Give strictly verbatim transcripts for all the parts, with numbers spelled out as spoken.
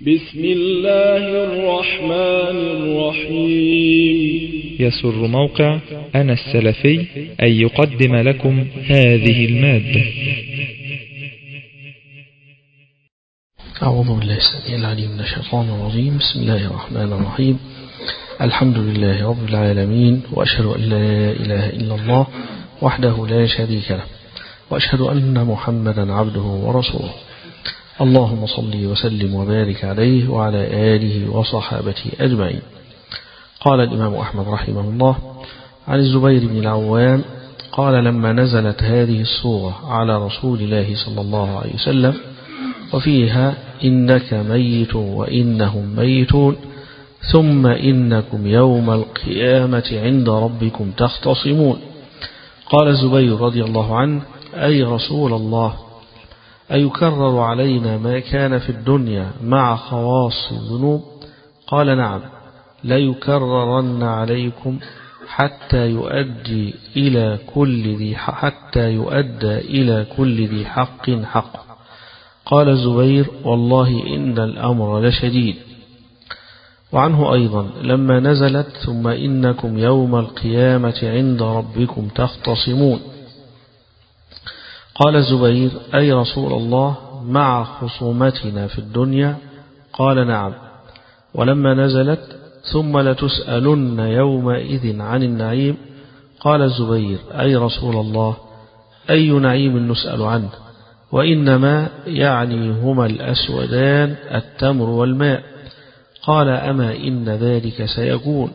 بسم الله الرحمن الرحيم. يسر موقع أنا السلفي أن يقدم لكم هذه المادة. أعوذ بالله السميع العليم من الشيطان الرجيم. بسم الله الرحمن الرحيم. الحمد لله رب العالمين، وأشهد أن لا إله إلا الله وحده لا شريك له، وأشهد أن محمدا عبده ورسوله. اللهم صل وسلم وبارك عليه وعلى آله وصحابته أجمعين. قال الإمام أحمد رحمه الله عن الزبير بن العوام قال: لما نزلت هذه السورة على رسول الله صلى الله عليه وسلم وفيها إنك ميت وإنهم ميتون ثم إنكم يوم القيامة عند ربكم تختصمون، قال الزبير رضي الله عنه: أي رسول الله، أيكرر علينا ما كان في الدنيا مع خواص الذنوب؟ قال: نعم، ليكررن عليكم حتى يؤدي إلى كل ذي حتى يؤدى إلى كل ذي حق حق. قال الزبير: والله إن الأمر لشديد. وعنه أيضا لما نزلت ثم إنكم يوم القيامة عند ربكم تختصمون، قال الزبير: أي رسول الله، مع خصومتنا في الدنيا؟ قال: نعم. ولما نزلت ثم لتسألن يومئذ عن النعيم، قال الزبير: أي رسول الله، أي نعيم نسأل عنه؟ وإنما يعني هما الأسودان التمر والماء. قال: أما إن ذلك سيكون.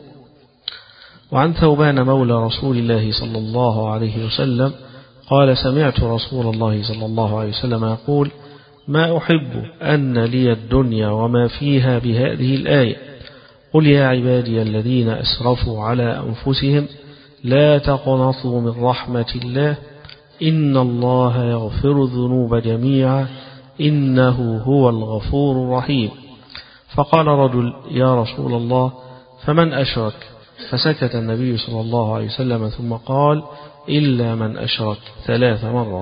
وعن ثوبان مولى رسول الله صلى الله عليه وسلم قال: سمعت رسول الله صلى الله عليه وسلم يقول: ما أحب أن لي الدنيا وما فيها بهذه الآية: قل يا عبادي الذين أسرفوا على أنفسهم لا تقنطوا من رحمة الله إن الله يغفر الذنوب جميعا إنه هو الغفور الرحيم. فقال رجل: يا رسول الله، فمن أشرك؟ فسكت النبي صلى الله عليه وسلم ثم قال: إلا من أشرك ثلاث مرات.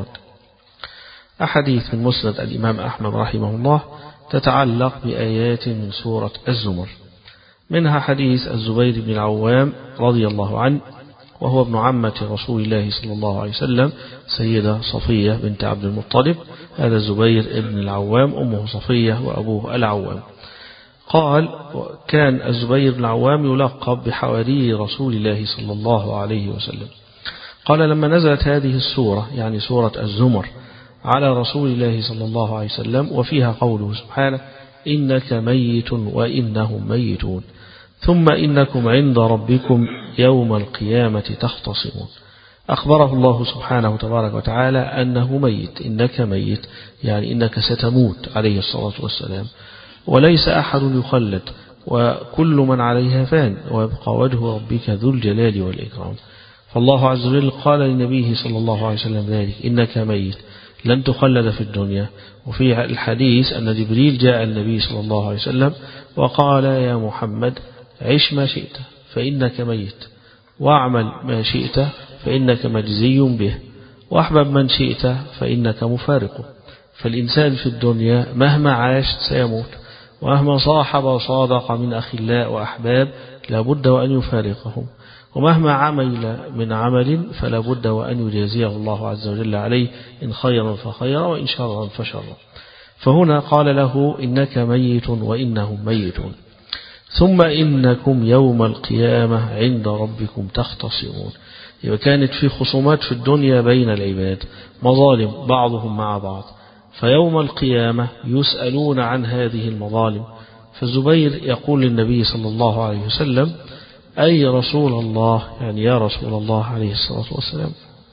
أحاديث من مسند الإمام أحمد رحمه الله تتعلق بآيات من سورة الزمر، منها حديث الزبير بن العوام رضي الله عنه، وهو ابن عمة رسول الله صلى الله عليه وسلم سيدة صفية بنت عبد المطلب. هذا الزبير بن العوام أمه صفية وأبوه العوام. قال: كان الزبير بن العوام يلقب بحواري رسول الله صلى الله عليه وسلم. قال: لما نزلت هذه السورة، يعني سورة الزمر، على رسول الله صلى الله عليه وسلم وفيها قوله سبحانه: إنك ميت وإنهم ميتون ثم إنكم عند ربكم يوم القيامة تختصمون، أخبره الله سبحانه تبارك وتعالى أنه ميت. إنك ميت يعني إنك ستموت عليه الصلاة والسلام، وليس أحد يخلد، وكل من عليها فان، ويبقى وجه ربك ذو الجلال والإكرام. فالله عز وجل قال لنبيه صلى الله عليه وسلم ذلك: إنك ميت، لن تخلد في الدنيا. وفي الحديث أن جبريل جاء النبي صلى الله عليه وسلم وقال: يا محمد، عش ما شئت فإنك ميت، واعمل ما شئت فإنك مجزي به، واحبب من شئت فإنك مفارقه. فالإنسان في الدنيا مهما عاش سيموت، ومهما صاحب وصادق من أخلاء وأحباب لابد وأن يفارقهم، ومهما عمل من عمل فلا بد وأن يجازيه الله عز وجل عليه، إن خيرا فخيرا وإن شرا فشرا. فهنا قال له: إنك ميت وإنهم ميتون ثم إنكم يوم القيامة عند ربكم تختصمون. إذا كانت في خصومات في الدنيا بين العباد، مظالم بعضهم مع بعض، فيوم القيامة يسألون عن هذه المظالم. فالزبير يقول للنبي صلى الله عليه وسلم: أي رسول الله، يعني يا رسول الله عليه الصلاة والسلام،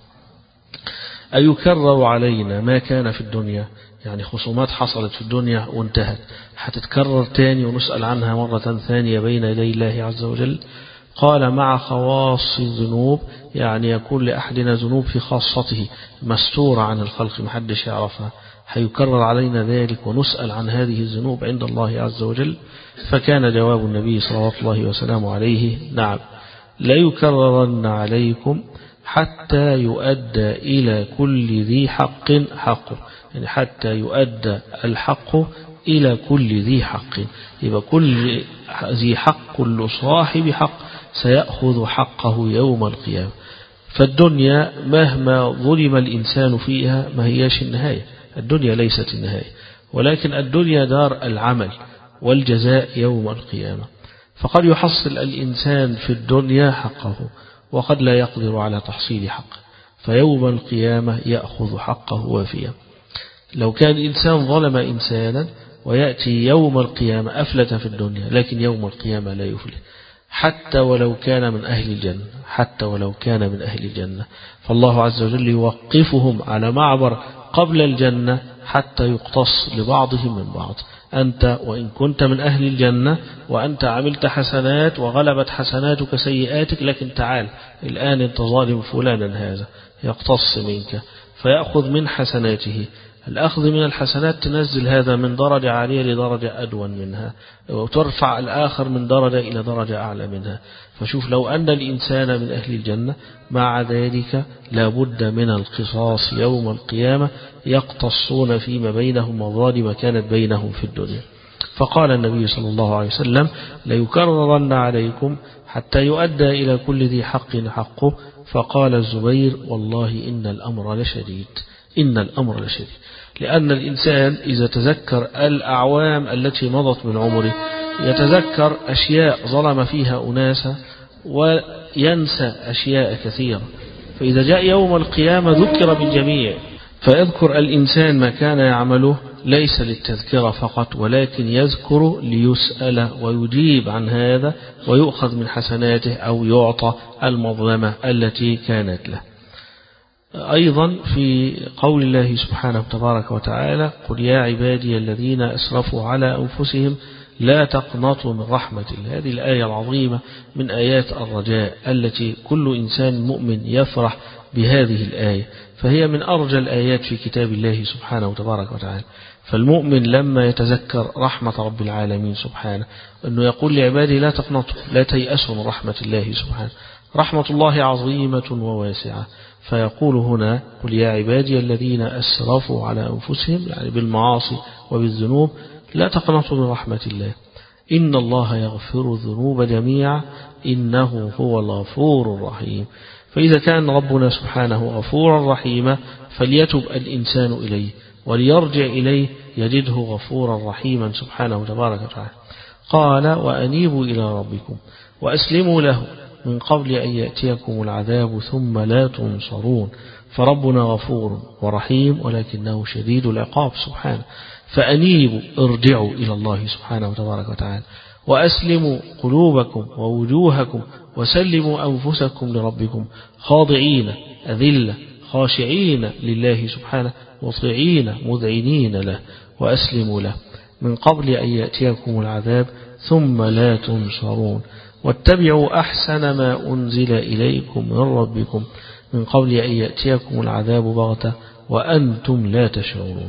أيكرر علينا ما كان في الدنيا؟ يعني خصومات حصلت في الدنيا وانتهت، هتتكرر تاني ونسأل عنها مرة ثانية بين يدي الله عز وجل؟ قال: مع خواص الذنوب، يعني يكون لأحدنا ذنوب في خاصته مستورة عن الخلق محدش يعرفها، هيكرر علينا ذلك ونسأل عن هذه الذنوب عند الله عز وجل؟ فكان جواب النبي صلى الله وسلم عليه: نعم، لا يكررن عليكم حتى يؤدى إلى كل ذي حق حقه، يعني حتى يؤدى الحق إلى كل ذي حق. يبقى كل ذي حق، كل صاحب حق سيأخذ حقه يوم القيامة. فالدنيا مهما ظلم الإنسان فيها ما هياش النهاية، الدنيا ليست النهاية، ولكن الدنيا دار العمل والجزاء يوم القيامة. فقد يحصل الإنسان في الدنيا حقه وقد لا يقدر على تحصيل حقه، فيوم القيامة يأخذ حقه وافيا. لو كان إنسان ظلم إنسانا ويأتي يوم القيامة أفلت في الدنيا، لكن يوم القيامة لا يفلت حتى ولو كان من أهل الجنة، حتى ولو كان من أهل الجنة. فالله عز وجل يوقفهم على معبر قبل الجنة حتى يقتص لبعضهم من بعض. أنت وإن كنت من أهل الجنة وأنت عملت حسنات وغلبت حسناتك سيئاتك، لكن تعال الآن أنت ظالم فلانا هذا، يقتص منك فيأخذ من حسناته. الأخذ من الحسنات تنزل هذا من درجة عالية لدرجة أدون منها، وترفع الآخر من درجة إلى درجة أعلى منها. فشوف لو أن الإنسان من أهل الجنة مع ذلك لابد من القصاص يوم القيامة، يقتصون فيما بينهم مظالم كانت بينهم في الدنيا. فقال النبي صلى الله عليه وسلم: ليكررن عليكم حتى يؤدى إلى كل ذي حق حقه. فقال الزبير: والله إن الأمر لشديد، إن الأمر لشديد. لأن الإنسان إذا تذكر الأعوام التي مضت من عمره يتذكر أشياء ظلم فيها أناسا وينسى أشياء كثيرة، فإذا جاء يوم القيامة ذكر بالجميع، فيذكر الإنسان ما كان يعمله ليس للتذكرة فقط، ولكن يذكر ليسأل ويجيب عن هذا ويؤخذ من حسناته أو يعطى المظلمة التي كانت له. أيضا في قول الله سبحانه تبارك وتعالى: قل يا عبادي الذين أسرفوا على أنفسهم لا تقنطوا من رحمة الله. هذه الآية العظيمة من آيات الرجاء التي كل إنسان مؤمن يفرح بهذه الآية، فهي من أرجى الآيات في كتاب الله سبحانه تبارك وتعالى. فالمؤمن لما يتذكر رحمة رب العالمين سبحانه أنه يقول لعباده لا تقنطوا، لا تيأسوا من رحمة الله سبحانه، رحمة الله عظيمة وواسعة. فيقول هنا: قل يا عبادي الذين أسرفوا على أنفسهم، يعني بالمعاصي وبالذنوب، لا تقنطوا من رحمة الله، إن الله يغفر الذنوب جميعا إنه هو الغفور الرحيم. فإذا كان ربنا سبحانه غفورا رحيما فليتب الإنسان إليه وليرجع إليه يجده غفورا رحيما سبحانه تبارك وتعالى. قال: وأنيبوا إلى ربكم وأسلموا له من قبل أن يأتيكم العذاب ثم لا تنصرون. فربنا غفور ورحيم ولكنه شديد العقاب سبحانه. فأنيبوا، ارجعوا إلى الله سبحانه وتبارك وتعالى، وأسلموا قلوبكم ووجوهكم وسلموا أنفسكم لربكم خاضعين أذلة خاشعين لله سبحانه مطيعين مذعنين له، وأسلموا له من قبل أن يأتيكم العذاب ثم لا تنصرون. واتبعوا أحسن ما أنزل إليكم من ربكم من قبل أن يأتيكم العذاب بغتة وأنتم لا تشعرون.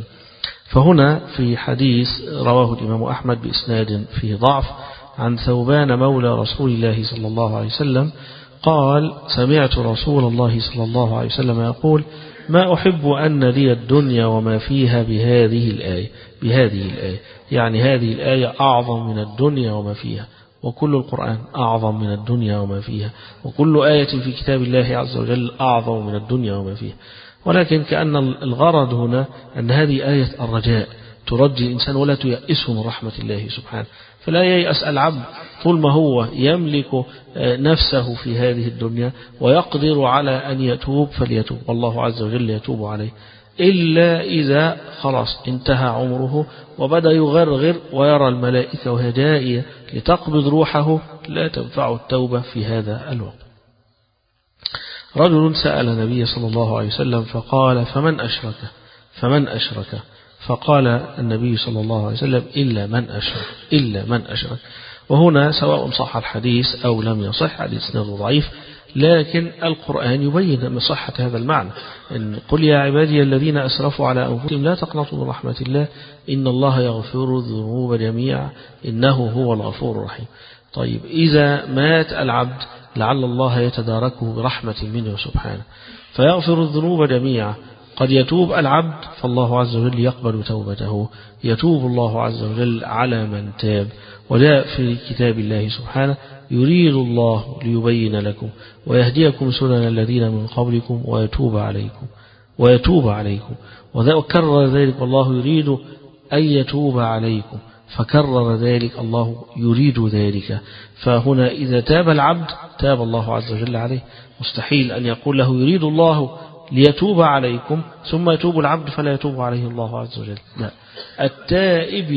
فهنا في حديث رواه الإمام أحمد بإسناد فيه ضعف عن ثوبان مولى رسول الله صلى الله عليه وسلم قال: سمعت رسول الله صلى الله عليه وسلم يقول: ما أحب أن لي الدنيا وما فيها بهذه الآية. بهذه الآية يعني هذه الآية أعظم من الدنيا وما فيها، وكل القرآن أعظم من الدنيا وما فيها، وكل آية في كتاب الله عز وجل أعظم من الدنيا وما فيها. ولكن كأن الغرض هنا أن هذه آية الرجاء ترجي الإنسان ولا تيأسه من رحمة الله سبحانه. فلا ييأس العبد طول ما هو يملك نفسه في هذه الدنيا ويقدر على أن يتوب فليتوب، والله عز وجل يتوب عليه، إلا إذا خلاص انتهى عمره وبدأ يغرغر ويرى الملائكة وهي جائية لتقبض روحه، لا تنفع التوبة في هذا الوقت. رجل سأل النبي صلى الله عليه وسلم فقال: فمن أشرك فمن أشرك فقال النبي صلى الله عليه وسلم: إلا من أشرك إلا من أشرك. وهنا سواء صح الحديث أو لم يصح، حديث ضعيف، لكن القرآن يبين من صحة هذا المعنى. إن قل يا عبادي الذين أسرفوا على أنفسهم لا تقنطوا من رحمة الله إن الله يغفر الذنوب جميعا إنه هو الغفور الرحيم. طيب إذا مات العبد لعل الله يتداركه برحمة منه سبحانه فيغفر الذنوب جميعا، قد يتوب العبد فالله عز وجل يقبل توبته، يتوب الله عز وجل على من تاب. وجاء في كتاب الله سبحانه: يريد الله ليبين لكم ويهديكم سنن الذين من قبلكم ويتوب عليكم ويتوب عليكم وكرر ذلك: والله يريد أن يتوب عليكم، فكرر ذلك: الله يريد ذلك. فهنا إذا تاب العبد تاب الله عز وجل عليه. مستحيل أن يقول له يريد الله ليتوب عليكم ثم يتوب العبد فلا يتوب عليه الله عز وجل، لا. التائب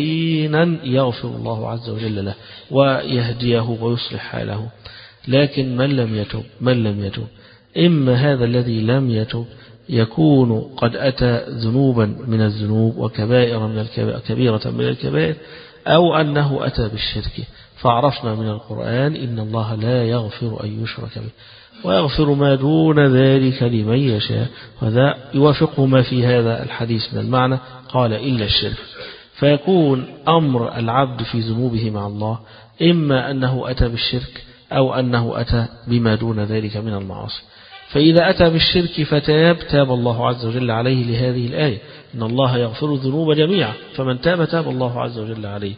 يقينا يغفر الله عز وجل له ويهديه ويصلح حاله. لكن من لم يتوب من لم يتوب إما هذا الذي لم يتوب يكون قد أتى ذنوبا من الذنوب وكبائر من الكبائر كبيرة من الكبائر، أو أنه أتى بالشرك. فعرفنا من القرآن: إن الله لا يغفر أن يشرك به ويغفر ما دون ذلك لمن يشاء. وذا يوافقه ما في هذا الحديث من المعنى، قال: إلا الشرك. فيكون أمر العبد في ذنوبه مع الله إما أنه أتى بالشرك أو أنه أتى بما دون ذلك من المعاصي. فإذا أتى بالشرك فتاب تاب الله عز وجل عليه لهذه الآية: إن الله يغفر الذنوب جميعا، فمن تاب تاب الله عز وجل عليه.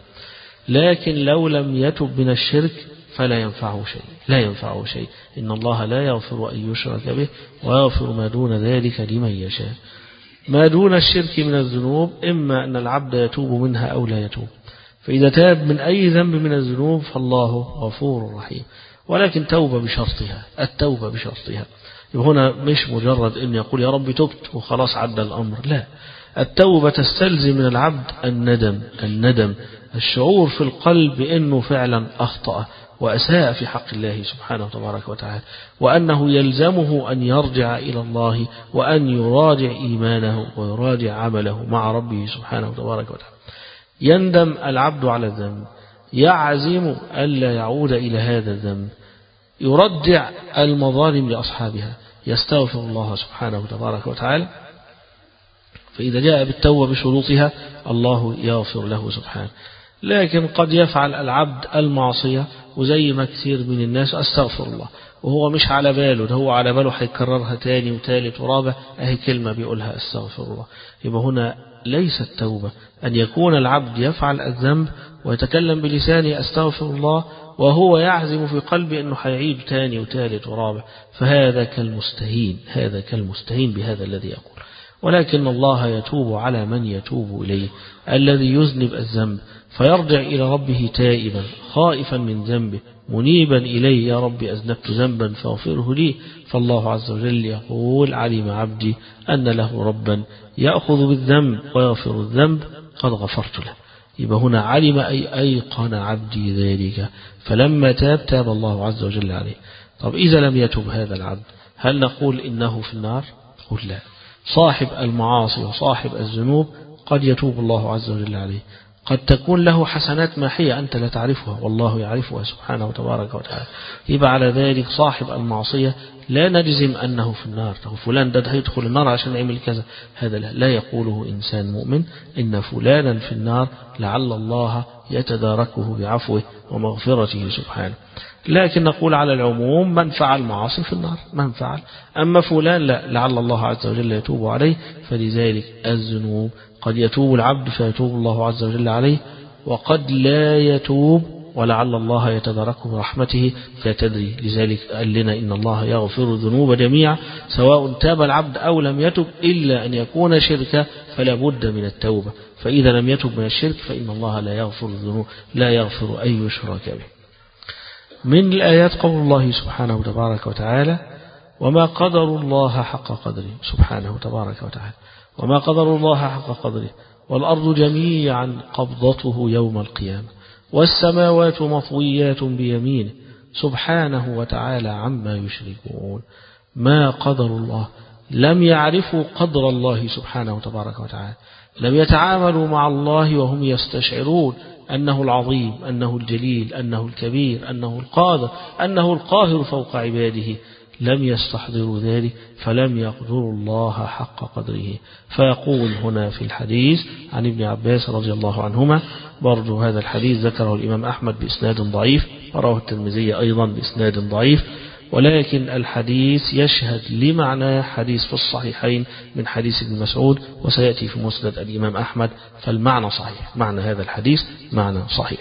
لكن لو لم يتب من الشرك فلا ينفعه شيء لا ينفعه شيء إن الله لا يغفر أن يشرك به ويغفر ما دون ذلك لمن يشاء. ما دون الشرك من الذنوب إما أن العبد يتوب منها أو لا يتوب. فإذا تاب من أي ذنب من الذنوب فالله غفور رحيم، ولكن توبة بشرطها التوبة بشرطها. هنا مش مجرد أن يقول يا رب تبت وخلاص عدى الأمر، لا. التوبة تستلزم من العبد الندم الندم الشعور في القلب بأنه فعلا أخطأ وأساء في حق الله سبحانه وتبارك وتعالى، وأنه يلزمه أن يرجع إلى الله وأن يراجع إيمانه ويراجع عمله مع ربه سبحانه وتبارك وتعالى. يندم العبد على الذنب، يعزم ألا يعود إلى هذا الذنب، يرجع المظالم لأصحابها، يستغفر الله سبحانه وتبارك وتعالى. فإذا جاء بالتوبة بشروطها الله يغفر له سبحانه. لكن قد يفعل العبد المعصية وزي ما كثير من الناس أستغفر الله وهو مش على باله، ده هو على باله هيكررها تاني وثالث ورابع، أهي كلمة بيقولها أستغفر الله. يبقى هنا ليس التوبة أن يكون العبد يفعل الذنب ويتكلم بلسانه أستغفر الله وهو يعزم في قلبه أنه هيعيد تاني وثالث ورابع، فهذا كالمستهين هذا كالمستهين بهذا الذي يقول. ولكن الله يتوب على من يتوب إليه، الذي يذنب الذنب فيرجع إلى ربه تائبا خائفا من ذنبه منيبا إليه: يا رب أذنبت ذنبا فاغفره لي. فالله عز وجل يقول: علم عبدي أن له ربا يأخذ بالذنب ويغفر الذنب قد غفرت له. يبقى هنا علم أي أيقن عبدي ذلك، فلما تاب تاب الله عز وجل عليه. طب إذا لم يتب هذا العبد هل نقول إنه في النار؟ قل لا. صاحب المعاصي وصاحب الذنوب قد يتوب الله عز وجل عليه، قد تكون له حسنات ماحية أنت لا تعرفها والله يعرفها سبحانه وتبارك وتعالى. يبقى على ذلك صاحب المعصية لا نجزم أنه في النار، فلان ده هيدخل النار عشان يعمل كذا، هذا لا, لا يقوله إنسان مؤمن إن فلانا في النار لعل الله يتداركه بعفوه ومغفرته سبحانه. لكن نقول على العموم من فعل معاصي في النار من فعل، أما فلان لا، لعل الله عز وجل يتوب عليه. فلذلك الذنوب قد يتوب العبد فيتوب الله عز وجل عليه، وقد لا يتوب ولعل الله يتداركه برحمته لا تدري. لذلك قال لنا إن الله يغفر الذنوب جميعا سواء تاب العبد أو لم يتب، إلا أن يكون شركا فلا بد من التوبة. فإذا لم يتب من الشرك فإن الله لا يغفر الذنوب لا يغفر أن يشرك به. من الآيات قول الله سبحانه وتبارك وتعالى: وما قدر الله حق قدره سبحانه وتبارك وتعالى. وما قدر الله حق قدره والأرض جميعا قبضته يوم القيامة والسماوات مطويات بيمينه سبحانه وتعالى عما يشركون. ما قدر الله، لم يعرفوا قدر الله سبحانه وتبارك وتعالى، لم يتعاملوا مع الله وهم يستشعرون أنه العظيم أنه الجليل أنه الكبير أنه القادر أنه القاهر فوق عباده، لم يستحضروا ذلك فلم يقدروا الله حق قدره. فيقول هنا في الحديث عن ابن عباس رضي الله عنهما، برضو هذا الحديث ذكره الإمام أحمد بإسناد ضعيف ورواه الترمذي أيضا بإسناد ضعيف، ولكن الحديث يشهد لمعنى حديث في الصحيحين من حديث ابن مسعود، وسيأتي في مسند الإمام أحمد، فالمعنى صحيح، معنى هذا الحديث معنى صحيح.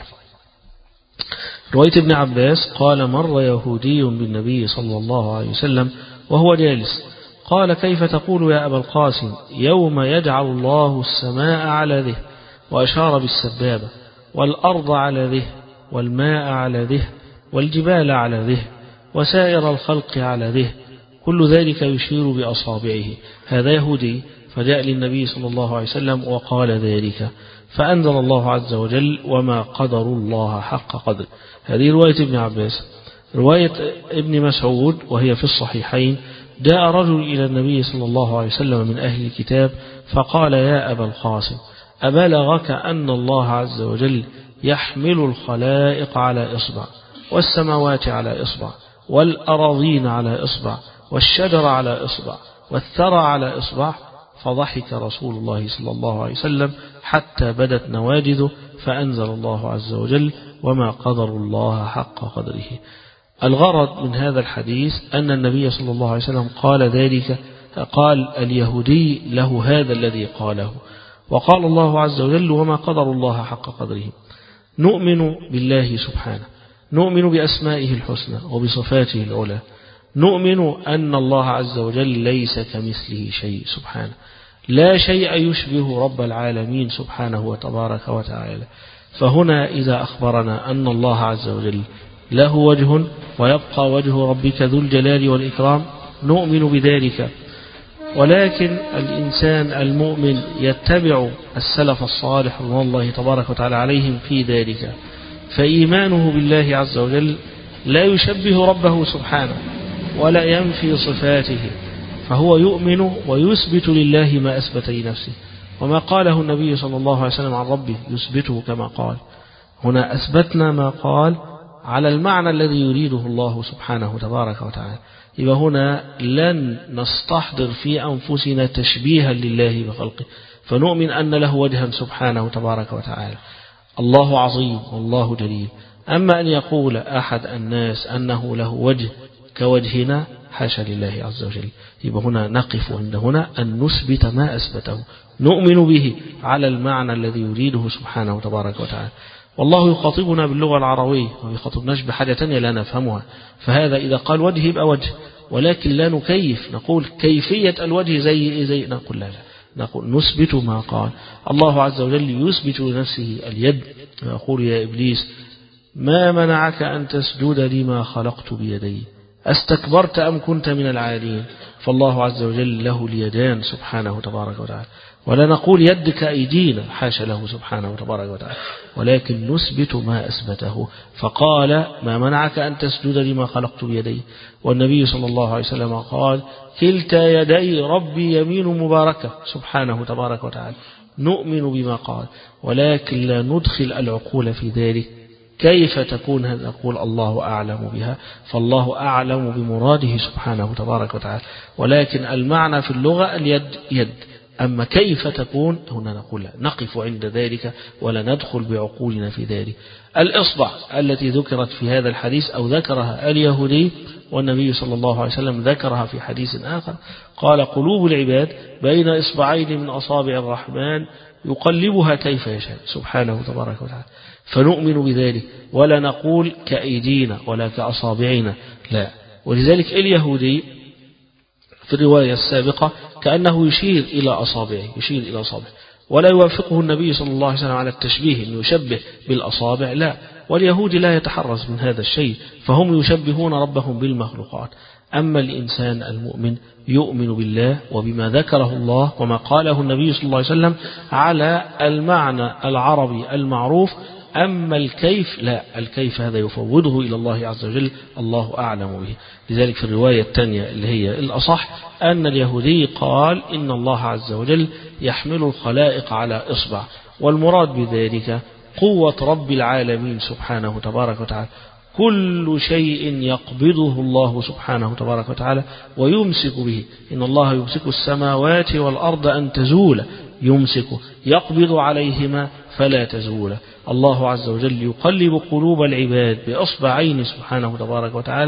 رواية ابن عباس قال: مر يهودي بالنبي صلى الله عليه وسلم وهو جالس، قال: كيف تقول يا أبا القاسم يوم يجعل الله السماء على ذه، وأشار بالسبابة، والأرض على ذه، والماء على ذه، والجبال على ذه، وسائر الخلق على ذه، كل ذلك يشير بأصابعه. هذا يهودي فجاء للنبي صلى الله عليه وسلم وقال ذلك، فأنزل الله عز وجل: وما قدر الله حق قدر. هذه رواية ابن عباس. رواية ابن مسعود وهي في الصحيحين: جاء رجل إلى النبي صلى الله عليه وسلم من أهل الكتاب فقال: يا أبا القاسم، أبلغك أن الله عز وجل يحمل الخلائق على إصبع، والسماوات على إصبع، والأراضين على إصبع، والشجر على إصبع، والثرى على إصبع؟ فضحك رسول الله صلى الله عليه وسلم حتى بدت نواجذه، فأنزل الله عز وجل: وما قدر الله حق قدره. الغرض من هذا الحديث أن النبي صلى الله عليه وسلم قال ذلك، قال اليهودي له هذا الذي قاله، وقال الله عز وجل: وما قدر الله حق قدره. نؤمن بالله سبحانه، نؤمن بأسمائه الحسنى وبصفاته العلى، نؤمن أن الله عز وجل ليس كمثله شيء سبحانه، لا شيء يشبه رب العالمين سبحانه وتبارك وتعالى. فهنا إذا أخبرنا أن الله عز وجل له وجه ويبقى وجه ربك ذو الجلال والإكرام، نؤمن بذلك. ولكن الإنسان المؤمن يتبع السلف الصالح رضوان الله تبارك وتعالى عليهم في ذلك، فإيمانه بالله عز وجل لا يشبه ربه سبحانه ولا ينفي صفاته، فهو يؤمن ويثبت لله ما أثبت لنفسه، وما قاله النبي صلى الله عليه وسلم عن ربه يثبته كما قال. هنا أثبتنا ما قال على المعنى الذي يريده الله سبحانه تبارك وتعالى. يبقى هنا لن نستحضر في أنفسنا تشبيها لله بخلقه، فنؤمن أن له وجها سبحانه تبارك وتعالى. الله عظيم والله جليل. أما أن يقول أحد الناس أنه له وجه كوجهنا، حاشا لله عز وجل. يبقى هنا نقف عند هنا أن نثبت ما أثبته، نؤمن به على المعنى الذي يريده سبحانه تبارك وتعالى. والله يخاطبنا باللغة العربية، وما يخاطبناش بحاجة تانية لا نفهمها. فهذا إذا قال وجه يبقى وجه، ولكن لا نكيف نقول كيفية الوجه زي زي نقول لا لا نقول نثبت ما قال الله عز وجل. يثبت لنفسه اليد، ويقول: يا إبليس ما منعك أن تسجد لما خلقت بيدي، استكبرت أم كنت من العالين؟ فالله عز وجل له اليدان سبحانه تبارك وتعالى، ولا نقول يد كأيدينا، حاشا له سبحانه تبارك وتعالى، ولكن نثبت ما أثبته. فقال: ما منعك أن تسجد لما خلقت بيدي. والنبي صلى الله عليه وسلم قال: كلتا يدي ربي يمين مباركة سبحانه تبارك وتعالى. نؤمن بما قال، ولكن لا ندخل العقول في ذلك. كيف تكون هذا؟ نقول الله أعلم بها، فالله أعلم بمراده سبحانه تبارك وتعالى، ولكن المعنى في اللغة اليد يد. أما كيف تكون هنا نقول لا، نقف عند ذلك ولا ندخل بعقولنا في ذلك. الإصبع التي ذكرت في هذا الحديث أو ذكرها اليهودي، والنبي صلى الله عليه وسلم ذكرها في حديث آخر، قال: قلوب العباد بين إصبعين من أصابع الرحمن يقلبها كيف يشاء سبحانه تبارك وتعالى. فنؤمن بذلك ولا نقول كأيدينا ولا كأصابعنا، لا. ولذلك اليهودي في الرواية السابقة كأنه يشير إلى أصابعه، يشير إلى أصابعه، ولا يوافقه النبي صلى الله عليه وسلم على التشبيه أنه يشبه بالأصابع، لا. واليهود لا يتحرز من هذا الشيء، فهم يشبهون ربهم بالمخلوقات. أما الإنسان المؤمن يؤمن بالله وبما ذكره الله وما قاله النبي صلى الله عليه وسلم على المعنى العربي المعروف. أما الكيف لا، الكيف هذا يفوضه إلى الله عز وجل، الله أعلم به. لذلك في الرواية الثانية اللي هي الأصح أن اليهودي قال: إن الله عز وجل يحمل الخلائق على إصبع، والمراد بذلك قوة رب العالمين سبحانه تبارك وتعالى. كل شيء يقبضه الله سبحانه تبارك وتعالى ويمسك به. إن الله يمسك السماوات والأرض أن تزول، يمسك يقبض عليهما فلا تزول. الله عز وجل يقلب قلوب العباد بأصبعين سبحانه تبارك وتعالى،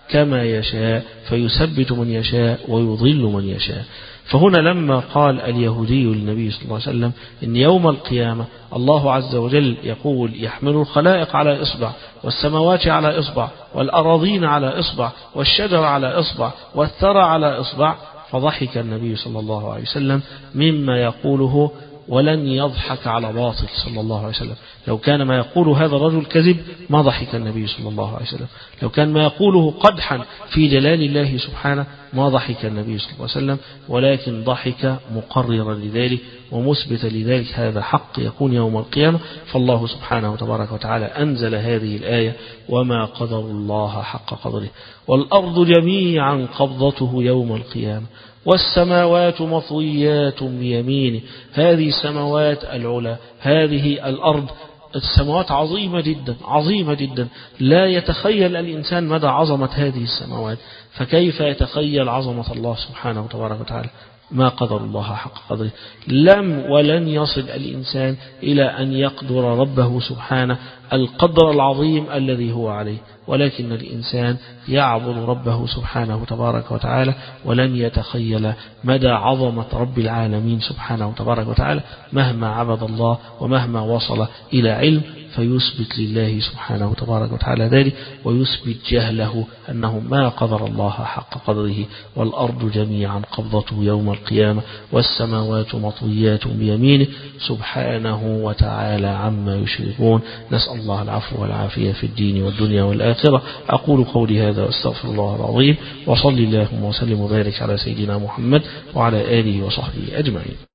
كما يشاء فيثبت من يشاء ويضل من يشاء. فهنا لما قال اليهودي للنبي صلى الله عليه وسلم إن يوم القيامة الله عز وجل يقول يحمل الخلائق على إصبع، والسماوات على إصبع، والأراضين على إصبع، والشجر على إصبع، والثرى على إصبع، فضحك النبي صلى الله عليه وسلم مما يقوله، ولن يضحك على باطل صلى الله عليه وسلم. لو كان ما يقول هذا الرجل كذب ما ضحك النبي صلى الله عليه وسلم، لو كان ما يقوله قدحا في جلال الله سبحانه ما ضحك النبي صلى الله عليه وسلم، ولكن ضحك مقررا لذلك ومثبتا لذلك هذا حق يكون يوم القيامة. فالله سبحانه وتبارك وتعالى أنزل هذه الآية وما قدر الله حق قدره، والأرض جميعا قبضته يوم القيامة والسماوات مطويات بيمينه. هذه السماوات العلى، هذه الأرض، السماوات عظيمة جدا عظيمة جدا، لا يتخيل الإنسان مدى عظمة هذه السماوات، فكيف يتخيل عظمة الله سبحانه وتبارك وتعالى؟ ما قدر الله حق قدره. لم ولن يصل الإنسان إلى أن يقدر ربه سبحانه القدر العظيم الذي هو عليه، ولكن الإنسان يعبد ربه سبحانه تبارك وتعالى ولن يتخيل مدى عظمة رب العالمين سبحانه تبارك وتعالى مهما عبد الله ومهما وصل إلى علم، فيثبت لله سبحانه تبارك وتعالى ذلك ويثبت جهله أنه ما قدر الله حق قدره. والأرض جميعا قبضته يوم القيامة والسماوات مطويات بيمينه سبحانه وتعالى عما يشركون. نسأل الله العفو والعافية في الدين والدنيا والآخرة. أقول قولي هذا واستغفر الله العظيم، وصلي اللهم وسلم وبارك على سيدنا محمد وعلى آله وصحبه أجمعين.